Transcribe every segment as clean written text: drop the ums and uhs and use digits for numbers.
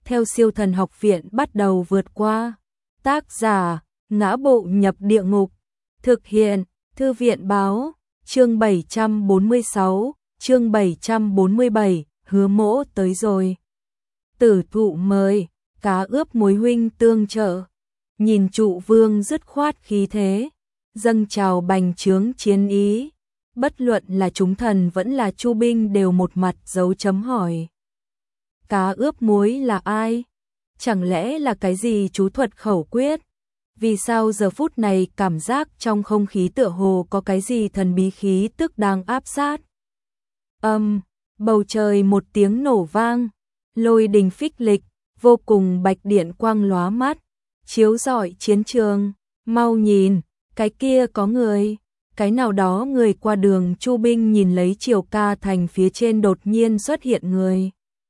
theo Siêu Thần Học Viện bắt đầu vượt qua. Tác giả: Ngã Bộ Nhập Địa Ngục. Thực hiện: Thư viện báo. Chương 746, chương 747, Hứa Mỗ tới rồi. Tử thụ mời, cá ướp muối huynh tương trợ. Nhìn Trụ Vương dứt khoát khí thế, dâng trào bành trướng chiến ý. Bất luận là chúng thần vẫn là Chu binh đều một mặt dấu chấm hỏi. Cá ướp muối là ai? Chẳng lẽ là cái gì chú thuật khẩu quyết? Vì sao giờ phút này cảm giác trong không khí tựa hồ có cái gì thần bí khí tức đang áp sát? Bầu trời một tiếng nổ vang, lôi đình phích lịch, vô cùng bạch điện quang lóa mắt, chiếu rọi chiến trường. Mau nhìn, cái kia có người. Cái nào đó người qua đường. Chu binh nhìn lấy Triều Ca Thành phía trên đột nhiên xuất hiện người.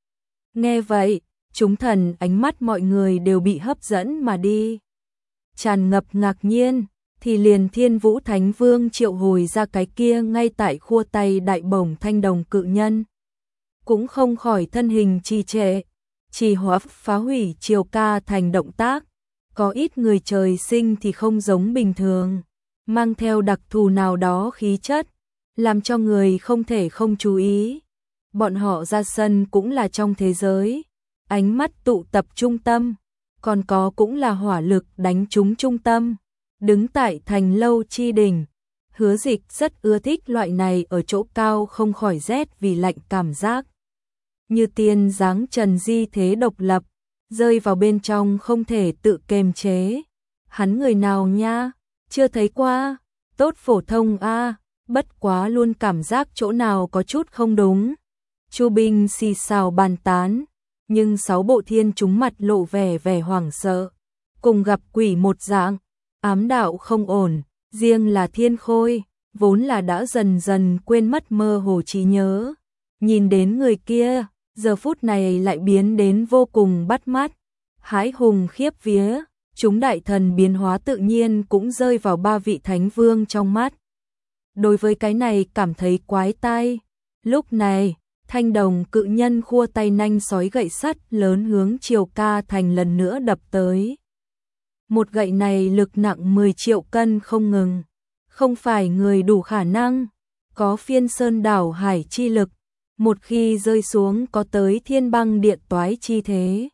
Nghe vậy, chúng thần ánh mắt mọi người đều bị hấp dẫn mà đi. Tràn ngập ngạc nhiên, thì liền Thiên Vũ Thánh Vương triệu hồi ra cái kia ngay tại khua tay đại bổng thanh đồng cự nhân. Cũng không khỏi thân hình trì trệ, trì hoãn phá hủy Triều Ca Thành động tác. Có ít người trời sinh thì không giống bình thường, mang theo đặc thù nào đó khí chất, làm cho người không thể không chú ý. Bọn họ ra sân cũng là trong thế giới, ánh mắt tụ tập trung tâm, còn có cũng là hỏa lực đánh trúng trung tâm. Đứng tại thành lâu chi đỉnh, Hứa Dịch rất ưa thích loại này ở chỗ cao không khỏi rét vì lạnh cảm giác. Như tiên dáng trần di thế độc lập, rơi vào bên trong không thể tự kiềm chế. Hắn người nào nha? Chưa thấy qua. Tốt phổ thông a, bất quá luôn cảm giác chỗ nào có chút không đúng. Chu binh xì xào bàn tán, nhưng 6 bộ thiên chúng mặt lộ vẻ hoảng sợ, cùng gặp quỷ một dạng, ám đạo không ổn. Riêng là Thiên Khôi, vốn là đã dần dần quên mất mơ hồ trí nhớ, nhìn đến người kia, giờ phút này lại biến đến vô cùng bắt mắt, hãi hùng khiếp vía. Chúng đại thần biến hóa tự nhiên cũng rơi vào 3 vị thánh vương trong mắt. Đối với cái này cảm thấy quái tai. Lúc này, thanh đồng cự nhân khua tay nanh sói gậy sắt lớn hướng Triều Ca Thành lần nữa đập tới. Một gậy này lực nặng 10 triệu cân không ngừng, không phải người đủ khả năng, có phiên sơn đảo hải chi lực, một khi rơi xuống có tới thiên băng điện toái chi thế.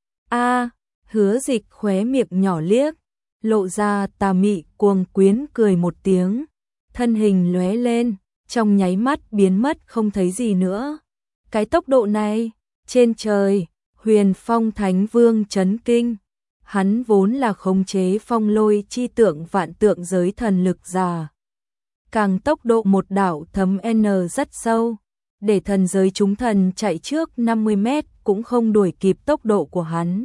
Hứa Dịch khóe miệng nhỏ liếc, lộ ra tà mị cuồng quyến cười một tiếng, thân hình lóe lên, trong nháy mắt biến mất không thấy gì nữa. Cái tốc độ này, trên trời, Huyền Phong Thánh Vương chấn kinh. Hắn vốn là khống chế phong lôi chi tượng vạn tượng giới thần lực giả. Càng tốc độ một đạo thấm N rất sâu, để thần giới chúng thần chạy trước 50 mét cũng không đuổi kịp tốc độ của hắn.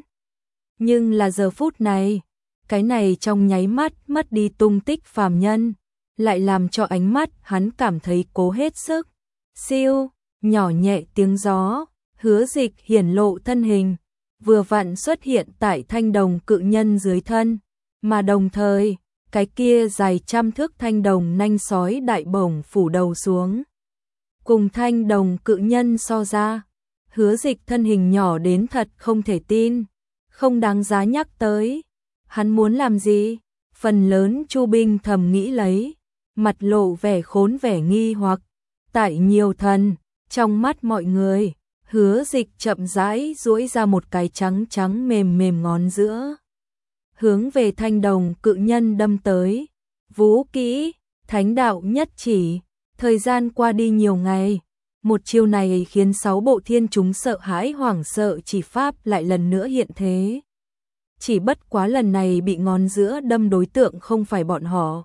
Nhưng là giờ phút này, cái này trong nháy mắt mất đi tung tích phàm nhân, lại làm cho ánh mắt hắn cảm thấy cố hết sức. Siêu, nhỏ nhẹ tiếng gió, Hứa Dịch hiển lộ thân hình, vừa vặn xuất hiện tại thanh đồng cự nhân dưới thân, mà đồng thời, cái kia dài trăm thước thanh đồng nanh sói đại bổng phủ đầu xuống. Cùng thanh đồng cự nhân so ra, Hứa Dịch thân hình nhỏ đến thật không thể tin, không đáng giá nhắc tới. Hắn muốn làm gì? Phần lớn Chu binh thầm nghĩ lấy, mặt lộ vẻ khốn vẻ nghi hoặc. Tại nhiều thần, trong mắt mọi người, Hứa Dịch chậm rãi duỗi ra một cái trắng trắng mềm mềm ngón giữa, hướng về thanh đồng cự nhân đâm tới. Vũ kỹ, thánh đạo nhất chỉ. Thời gian qua đi nhiều ngày, một chiêu này khiến 6 bộ thiên chúng sợ hãi hoảng sợ, chỉ pháp lại lần nữa hiện thế. Chỉ bất quá lần này bị ngón giữa đâm đối tượng không phải bọn họ,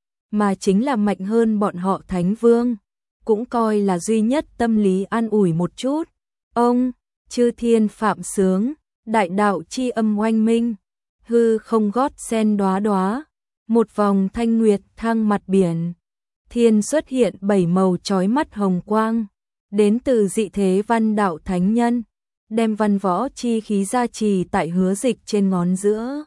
mà chính là mạnh hơn bọn họ Thánh Vương, cũng coi là duy nhất tâm lý an ủi một chút. Ông, chư thiên phạm sướng, đại đạo chi âm oanh minh, hư không gót sen đóa đóa, một vòng thanh nguyệt thăng mặt biển. Thiên xuất hiện 7 màu chói mắt hồng quang, đến từ dị thế văn đạo thánh nhân, đem văn võ chi khí gia trì tại Hứa Dịch trên ngón giữa.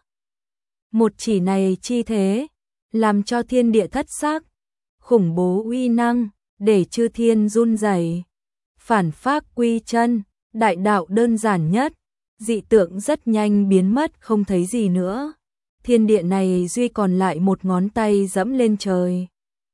Một chỉ này chi thế, làm cho thiên địa thất sắc, khủng bố uy năng, để chư thiên run rẩy. Phản phác quy chân, đại đạo đơn giản nhất, dị tượng rất nhanh biến mất không thấy gì nữa. Thiên địa này duy còn lại một ngón tay dẫm lên trời.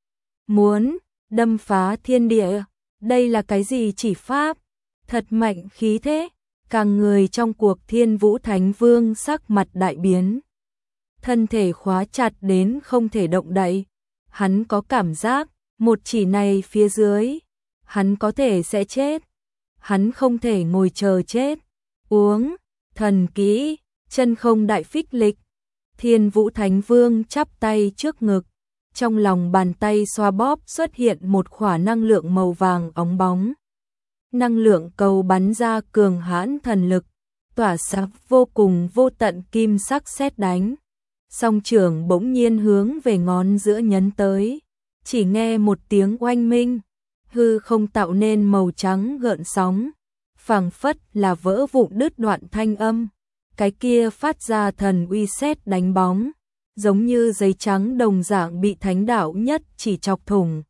Muốn đâm phá thiên địa, đây là cái gì chỉ pháp? Thật mạnh khí thế, càng người trong cuộc Thiên Vũ Thánh Vương sắc mặt đại biến. Thân thể khóa chặt đến không thể động đậy, hắn có cảm giác, một chỉ này phía dưới, hắn có thể sẽ chết. Hắn không thể ngồi chờ chết. Uống, thần kỹ, chân không đại phích lịch. Thiên Vũ Thánh Vương chắp tay trước ngực, trong lòng bàn tay xoa bóp xuất hiện một khỏa năng lượng màu vàng óng bóng. Năng lượng cầu bắn ra cường hãn thần lực, tỏa sáng vô cùng vô tận kim sắc sét đánh. Song trưởng bỗng nhiên hướng về ngón giữa nhấn tới, chỉ nghe một tiếng oanh minh, hư không tạo nên màu trắng gợn sóng, phảng phất là vỡ vụn đứt đoạn thanh âm. Cái kia phát ra thần uy sét đánh bóng, giống như giấy trắng đồng dạng bị thánh đạo nhất chỉ chọc thủng,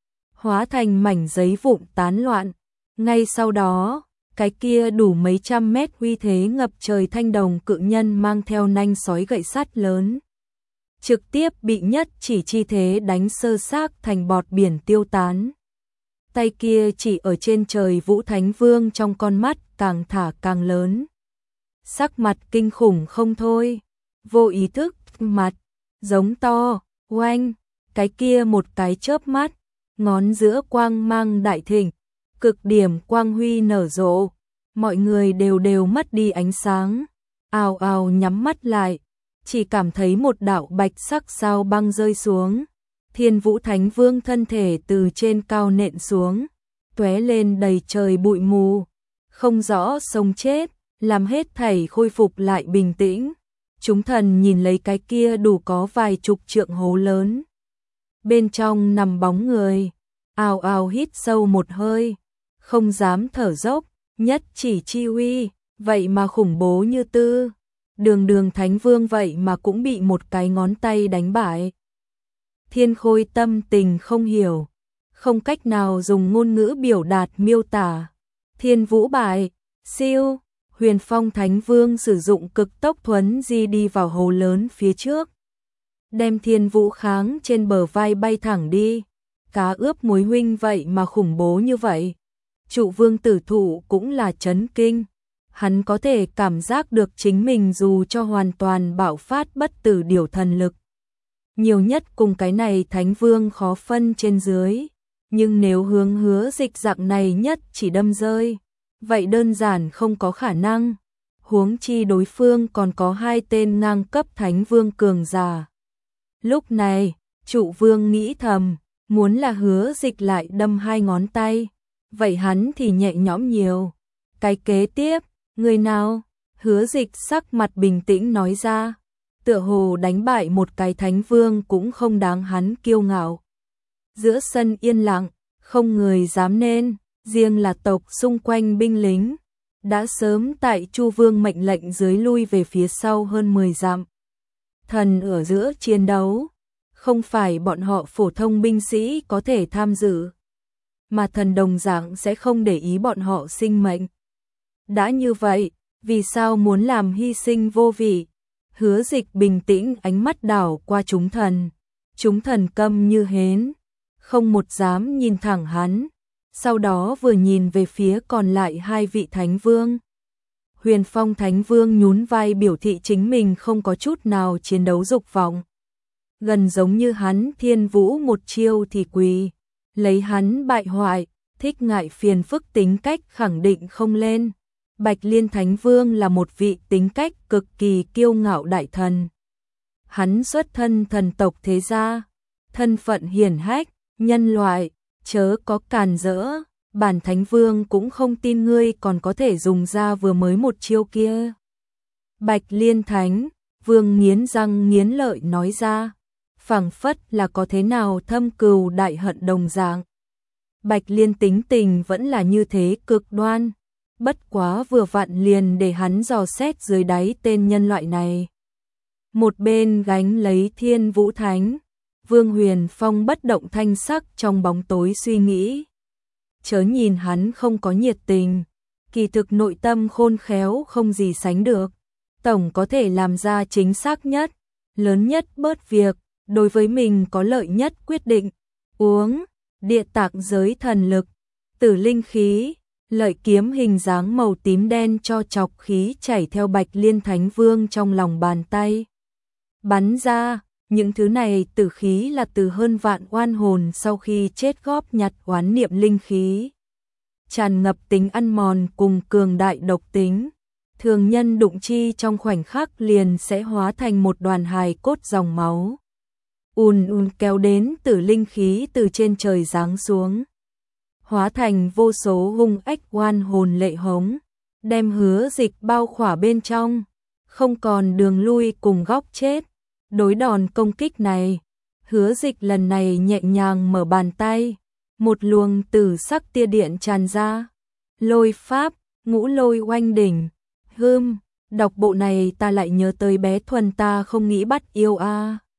hóa thành mảnh giấy vụn tán loạn. Ngay sau đó, cái kia đủ mấy trăm mét uy thế ngập trời thanh đồng cự nhân mang theo nanh sói gậy sắt lớn, trực tiếp bị nhất chỉ chi thế đánh sơ xác thành bọt biển tiêu tán. Tay kia chỉ ở trên trời Vũ Thánh Vương trong con mắt càng thả càng lớn. Sắc mặt kinh khủng không thôi, vô ý thức, mặt, giống to, oanh, cái kia một cái chớp mắt, ngón giữa quang mang đại thịnh, cực điểm quang huy nở rộ, mọi người đều mất đi ánh sáng, ào ào nhắm mắt lại, chỉ cảm thấy một đạo bạch sắc sao băng rơi xuống. Thiên Vũ Thánh Vương thân thể từ trên cao nện xuống, tóe lên đầy trời bụi mù, không rõ sống chết, làm hết thảy khôi phục lại bình tĩnh. Chúng thần nhìn lấy cái kia đủ có vài chục trượng hố lớn, bên trong nằm bóng người, ào ào hít sâu một hơi, không dám thở dốc. Nhất chỉ chi uy, vậy mà khủng bố như tư, đường Thánh Vương vậy mà cũng bị một cái ngón tay đánh bại. Thiên Khôi tâm tình không hiểu, không cách nào dùng ngôn ngữ biểu đạt miêu tả. Thiên Vũ bại, siêu, Huyền Phong Thánh Vương sử dụng cực tốc thuấn di đi vào hố lớn phía trước, đem Thiên Vũ kháng trên bờ vai bay thẳng đi. Cá ướp muối huynh vậy mà khủng bố như vậy. Trụ Vương Tử Thụ cũng là chấn kinh, hắn có thể cảm giác được chính mình dù cho hoàn toàn bạo phát bất tử điểu thần lực, nhiều nhất cùng cái này Thánh Vương khó phân trên dưới, nhưng nếu hướng Hứa Dịch dạng này nhất chỉ đâm rơi, vậy đơn giản không có khả năng, huống chi đối phương còn có hai tên ngang cấp Thánh Vương cường giả. Lúc này, Trụ Vương nghĩ thầm, muốn là Hứa Dịch lại đâm hai ngón tay, vậy hắn thì nhẹ nhõm nhiều. Cái kế tiếp, người nào? Hứa Dịch sắc mặt bình tĩnh nói ra, tựa hồ đánh bại một cái Thánh Vương cũng không đáng hắn kiêu ngạo. Giữa sân yên lặng, không người dám nên, riêng là tộc xung quanh binh lính, đã sớm tại Chu Vương mệnh lệnh dưới lui về phía sau hơn 10 dặm. Thần ở giữa chiến đấu, không phải bọn họ phổ thông binh sĩ có thể tham dự, mà thần đồng dạng sẽ không để ý bọn họ sinh mệnh. Đã như vậy, vì sao muốn làm hy sinh vô vị? Hứa Dịch bình tĩnh ánh mắt đảo qua chúng thần câm như hến, không một dám nhìn thẳng hắn, sau đó vừa nhìn về phía còn lại hai vị Thánh Vương. Huyền Phong Thánh Vương nhún vai biểu thị chính mình không có chút nào chiến đấu dục vọng, gần giống như hắn Thiên Vũ một chiêu thì quỳ, lấy hắn bại hoại, thích ngại phiền phức tính cách khẳng định không lên. Bạch Liên Thánh Vương là một vị tính cách cực kỳ kiêu ngạo đại thần. Hắn xuất thân thần tộc thế gia, thân phận hiển hách, nhân loại, chớ có càn rỡ, bản Thánh Vương cũng không tin ngươi còn có thể dùng ra vừa mới một chiêu kia. Bạch Liên Thánh Vương nghiến răng nghiến lợi nói ra, phảng phất là có thế nào thâm cừu đại hận đồng dạng. Bạch Liên tính tình vẫn là như thế cực đoan, bất quá vừa vặn liền để hắn dò xét dưới đáy tên nhân loại này. Một bên gánh lấy Thiên Vũ Thánh Vương Huyền Phong bất động thanh sắc trong bóng tối suy nghĩ. Chớ nhìn hắn không có nhiệt tình, kỳ thực nội tâm khôn khéo không gì sánh được. Tổng có thể làm ra chính xác nhất, lớn nhất bớt việc, đối với mình có lợi nhất quyết định. Uống, địa tạng giới thần lực, tử linh khí, lợi kiếm hình dáng màu tím đen cho chọc khí chảy theo Bạch Liên Thánh Vương trong lòng bàn tay. Bắn ra, những thứ này tử khí là từ hơn vạn oan hồn sau khi chết góp nhặt oán niệm linh khí. Tràn ngập tính ăn mòn cùng cường đại độc tính. Thường nhân đụng chi trong khoảnh khắc liền sẽ hóa thành một đoàn hài cốt dòng máu. Kéo đến tử linh khí từ trên trời giáng xuống. Hóa thành vô số hung ách oan hồn lệ hống, đem Hứa Dịch bao khỏa bên trong, không còn đường lui cùng góc chết. Đối đòn công kích này, Hứa Dịch lần này nhẹ nhàng mở bàn tay, một luồng tử sắc tia điện tràn ra. Lôi pháp, ngũ lôi oanh đỉnh. Đọc bộ này ta lại nhớ tới bé Thuần ta không nghĩ bắt yêu a.